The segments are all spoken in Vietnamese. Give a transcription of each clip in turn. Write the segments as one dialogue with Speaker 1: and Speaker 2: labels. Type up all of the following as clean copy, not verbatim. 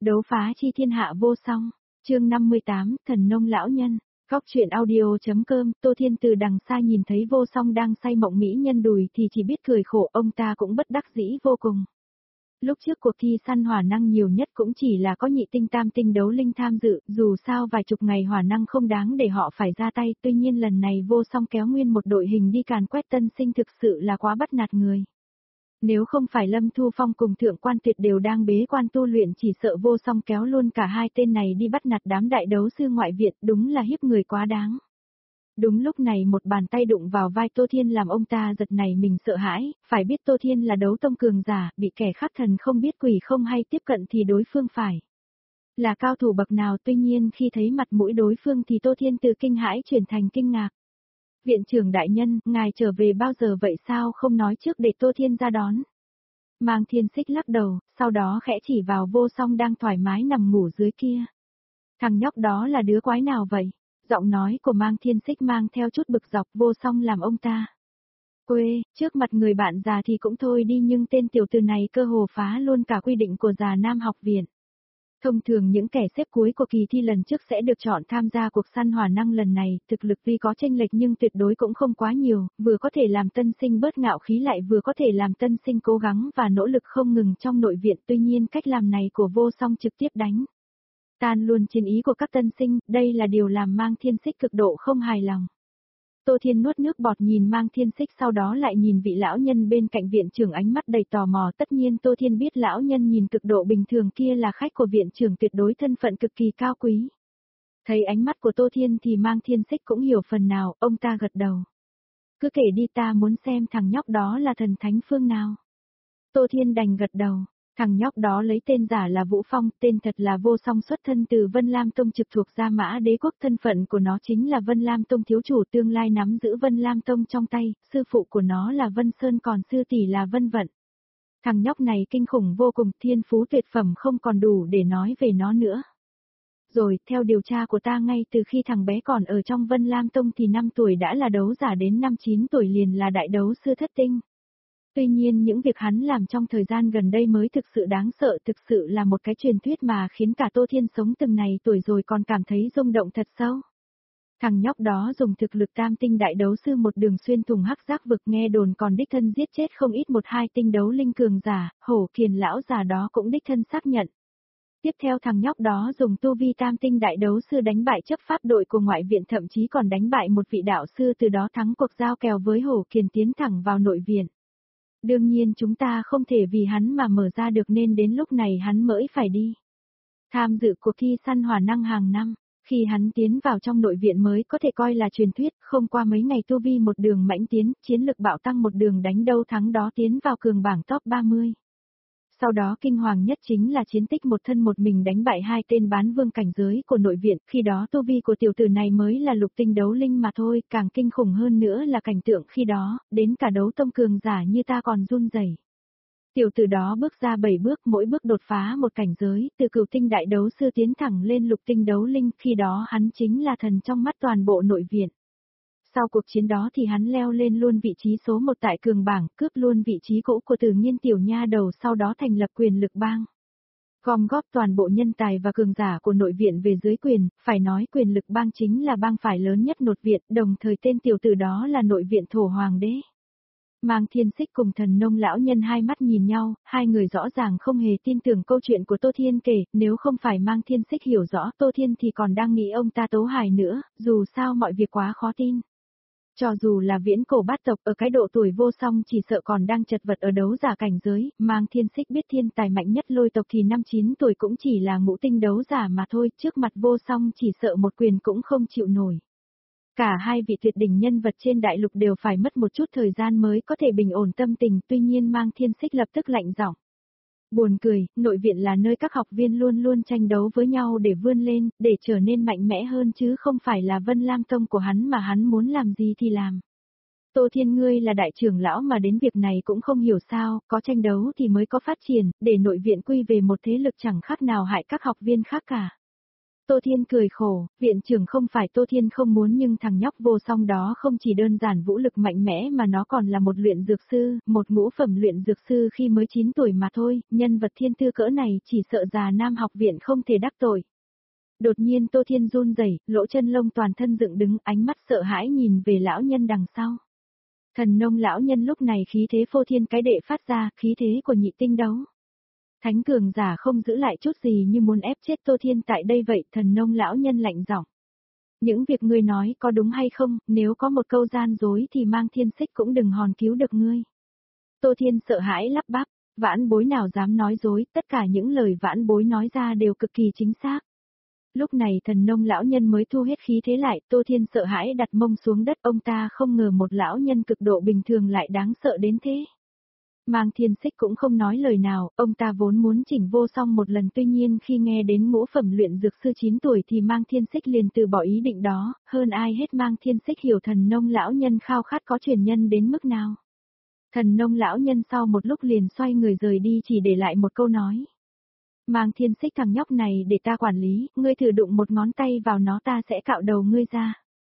Speaker 1: Đấu phá chi thiên hạ vô song, chương 58, thần nông lão nhân. Góc truyện audio.com, Tô Thiên từ đằng xa nhìn thấy vô song đang say mộng mỹ nhân đùi thì chỉ biết cười khổ, ông ta cũng bất đắc dĩ vô cùng. Lúc trước cuộc thi săn hỏa năng nhiều nhất cũng chỉ là có nhị tinh tam tinh đấu linh tham dự, dù sao vài chục ngày hỏa năng không đáng để họ phải ra tay, tuy nhiên lần này vô song kéo nguyên một đội hình đi càn quét tân sinh thực sự là quá bắt nạt người. Nếu không phải Lâm Thu Phong cùng Thượng Quan Tuyệt đều đang bế quan tu luyện chỉ sợ vô song kéo luôn cả hai tên này đi bắt nạt đám đại đấu sư ngoại viện, đúng là hiếp người quá đáng. Đúng lúc này một bàn tay đụng vào vai Tô Thiên làm ông ta giật nảy mình sợ hãi, phải biết Tô Thiên là đấu tông cường giả, bị kẻ khác thần không biết quỷ không hay tiếp cận thì đối phương phải là cao thủ bậc nào, tuy nhiên khi thấy mặt mũi đối phương thì Tô Thiên từ kinh hãi chuyển thành kinh ngạc. Viện trưởng đại nhân, ngài trở về bao giờ vậy, sao không nói trước để Tô Thiên ra đón? Mang Thiên Xích lắc đầu, sau đó khẽ chỉ vào vô song đang thoải mái nằm ngủ dưới kia. Thằng nhóc đó là đứa quái nào vậy? Giọng nói của Mang Thiên Xích mang theo chút bực dọc, vô song làm ông ta quê, trước mặt người bạn già thì cũng thôi đi, nhưng tên tiểu tử này cơ hồ phá luôn cả quy định của già Nam học viện. Thông thường những kẻ xếp cuối của kỳ thi lần trước sẽ được chọn tham gia cuộc săn hỏa năng lần này, thực lực tuy có chênh lệch nhưng tuyệt đối cũng không quá nhiều, vừa có thể làm tân sinh bớt ngạo khí lại vừa có thể làm tân sinh cố gắng và nỗ lực không ngừng trong nội viện, tuy nhiên cách làm này của vô song trực tiếp đánh tan luôn chiến ý của các tân sinh, đây là điều làm Mang Thiên Xích cực độ không hài lòng. Tô Thiên nuốt nước bọt nhìn Mang Thiên Xích, sau đó lại nhìn vị lão nhân bên cạnh viện trưởng, ánh mắt đầy tò mò, tất nhiên Tô Thiên biết lão nhân nhìn cực độ bình thường kia là khách của viện trưởng tuyệt đối thân phận cực kỳ cao quý. Thấy ánh mắt của Tô Thiên thì Mang Thiên Xích cũng hiểu phần nào, ông ta gật đầu. Cứ kể đi, ta muốn xem thằng nhóc đó là thần thánh phương nào. Tô Thiên đành gật đầu. Thằng nhóc đó lấy tên giả là Vũ Phong, tên thật là Vô Song, xuất thân từ Vân Lam Tông trực thuộc Gia Mã Đế Quốc, thân phận của nó chính là Vân Lam Tông thiếu chủ tương lai nắm giữ Vân Lam Tông trong tay, sư phụ của nó là Vân Sơn còn sư tỷ là Vân Vận. Thằng nhóc này kinh khủng vô cùng, thiên phú tuyệt phẩm không còn đủ để nói về nó nữa. Rồi, theo điều tra của ta ngay từ khi thằng bé còn ở trong Vân Lam Tông thì 5 tuổi đã là đấu giả, đến năm 9 tuổi liền là đại đấu sư thất tinh. Tuy nhiên những việc hắn làm trong thời gian gần đây mới thực sự đáng sợ, thực sự là một cái truyền thuyết mà khiến cả Tô Thiên sống từng này tuổi rồi còn cảm thấy rung động thật sâu. Thằng nhóc đó dùng thực lực tam tinh đại đấu sư một đường xuyên thủng hắc giác vực, nghe đồn còn đích thân giết chết không ít 1-2 tinh đấu linh cường giả, Hổ Kiền lão già đó cũng đích thân xác nhận. Tiếp theo thằng nhóc đó dùng tu vi tam tinh đại đấu sư đánh bại chấp pháp đội của ngoại viện, thậm chí còn đánh bại một vị đạo sư, từ đó thắng cuộc giao kèo với Hổ Kiền tiến thẳng vào nội viện. Đương nhiên chúng ta không thể vì hắn mà mở ra được nên đến lúc này hắn mới phải đi tham dự cuộc thi săn hỏa năng hàng năm. Khi hắn tiến vào trong nội viện mới có thể coi là truyền thuyết, không qua mấy ngày tu vi một đường mãnh tiến, chiến lực bạo tăng, một đường đánh đâu thắng đó, tiến vào cường bảng top 30. Sau đó kinh hoàng nhất chính là chiến tích một thân một mình đánh bại 2 tên bán vương cảnh giới của nội viện, khi đó tu vi của tiểu tử này mới là lục tinh đấu linh mà thôi, càng kinh khủng hơn nữa là cảnh tượng khi đó, đến cả đấu tông cường giả như ta còn run rẩy. Tiểu tử đó bước ra 7 bước, mỗi bước đột phá một cảnh giới, từ cửu tinh đại đấu sư tiến thẳng lên lục tinh đấu linh, khi đó hắn chính là thần trong mắt toàn bộ nội viện. Sau cuộc chiến đó thì hắn leo lên luôn vị trí số 1 tại cường bảng, cướp luôn vị trí cũ của Tử Nhiên tiểu nha đầu, sau đó thành lập quyền lực bang. Gom góp toàn bộ nhân tài và cường giả của nội viện về dưới quyền, phải nói quyền lực bang chính là bang phải lớn nhất nội viện, đồng thời tên tiểu tử đó là nội viện thổ hoàng đế. Mang Thiên Xích cùng thần nông lão nhân hai mắt nhìn nhau, hai người rõ ràng không hề tin tưởng câu chuyện của Tô Thiên kể, nếu không phải Mang Thiên Xích hiểu rõ Tô Thiên thì còn đang nghĩ ông ta tấu hài nữa, dù sao mọi việc quá khó tin. Cho dù là viễn cổ bát tộc ở cái độ tuổi vô song chỉ sợ còn đang chật vật ở đấu giả cảnh giới, Mang Thiên Xích biết thiên tài mạnh nhất Lôi tộc thì năm 9 tuổi cũng chỉ là ngũ tinh đấu giả mà thôi, trước mặt vô song chỉ sợ một quyền cũng không chịu nổi. Cả hai vị tuyệt đỉnh nhân vật trên đại lục đều phải mất một chút thời gian mới có thể bình ổn tâm tình, tuy nhiên Mang Thiên Xích lập tức lạnh giọng. Buồn cười, nội viện là nơi các học viên luôn luôn tranh đấu với nhau để vươn lên, để trở nên mạnh mẽ hơn chứ không phải là Vân Lam Tông của hắn mà hắn muốn làm gì thì làm. Tô Thiên, ngươi là đại trưởng lão mà đến việc này cũng không hiểu sao, có tranh đấu thì mới có phát triển, để nội viện quy về một thế lực chẳng khác nào hại các học viên khác cả. Tô Thiên cười khổ, viện trưởng không phải Tô Thiên không muốn nhưng thằng nhóc Vô Song đó không chỉ đơn giản vũ lực mạnh mẽ mà nó còn là một luyện dược sư, một ngũ phẩm luyện dược sư khi mới 9 tuổi mà thôi, nhân vật thiên tư cỡ này chỉ sợ già Nam học viện không thể đắc tội. Đột nhiên Tô Thiên run rẩy, lỗ chân lông toàn thân dựng đứng, ánh mắt sợ hãi nhìn về lão nhân đằng sau. Thần nông lão nhân lúc này khí thế phô thiên cái đệ phát ra, khí thế của nhị tinh đấu. Thánh cường giả không giữ lại chút gì như muốn ép chết Tô Thiên tại đây vậy, thần nông lão nhân lạnh giọng. Những việc ngươi nói có đúng hay không, nếu có một câu gian dối thì Mang Thiên Xích cũng đừng hòng cứu được ngươi. Tô Thiên sợ hãi lắp bắp, vãn bối nào dám nói dối, tất cả những lời vãn bối nói ra đều cực kỳ chính xác. Lúc này thần nông lão nhân mới thu hết khí thế lại, Tô Thiên sợ hãi đặt mông xuống đất, ông ta không ngờ một lão nhân cực độ bình thường lại đáng sợ đến thế. Mang Thiên Xích cũng không nói lời nào, ông ta vốn muốn chỉnh Vô Song một lần, tuy nhiên khi nghe đến ngũ phẩm luyện dược sư 9 tuổi thì Mang Thiên Xích liền từ bỏ ý định đó, hơn ai hết Mang Thiên Xích hiểu thần nông lão nhân khao khát có truyền nhân đến mức nào. Thần nông lão nhân sau một lúc liền xoay người rời đi, chỉ để lại một câu nói. Mang Thiên Xích, thằng nhóc này để ta quản lý, ngươi thử đụng một ngón tay vào nó ta sẽ cạo đầu ngươi ra.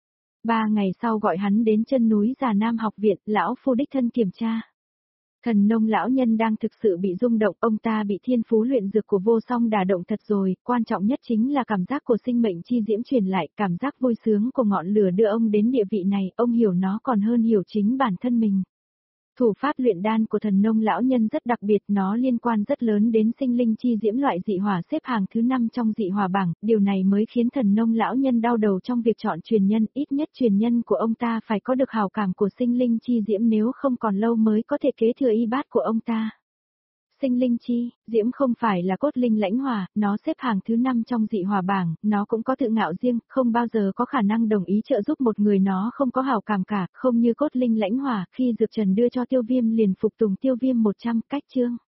Speaker 1: 3 ngày sau gọi hắn đến chân núi Già Nam học viện, lão phu đích thân kiểm tra. Thần nông lão nhân đang thực sự bị rung động, ông ta bị thiên phú luyện dược của Vô Song đả động thật rồi, quan trọng nhất chính là cảm giác của sinh mệnh chi diễm truyền lại, cảm giác vui sướng của ngọn lửa đưa ông đến địa vị này, ông hiểu nó còn hơn hiểu chính bản thân mình. Thủ pháp luyện đan của thần nông lão nhân rất đặc biệt, nó liên quan rất lớn đến sinh linh chi diễm, loại dị hỏa xếp hàng thứ 5 trong dị hỏa bảng, điều này mới khiến thần nông lão nhân đau đầu trong việc chọn truyền nhân, ít nhất truyền nhân của ông ta phải có được hào cảm của sinh linh chi diễm, nếu không còn lâu mới có thể kế thừa y bát của ông ta. Sinh linh chi diễm không phải là cốt linh lãnh hỏa, nó xếp hàng thứ 5 trong dị hỏa bảng, nó cũng có tự ngạo riêng, không bao giờ có khả năng đồng ý trợ giúp một người nó không có hảo cảm cả, không như cốt linh lãnh hỏa, khi Dược Trần đưa cho Tiêu Viêm liền phục tùng Tiêu Viêm 100 cách chương.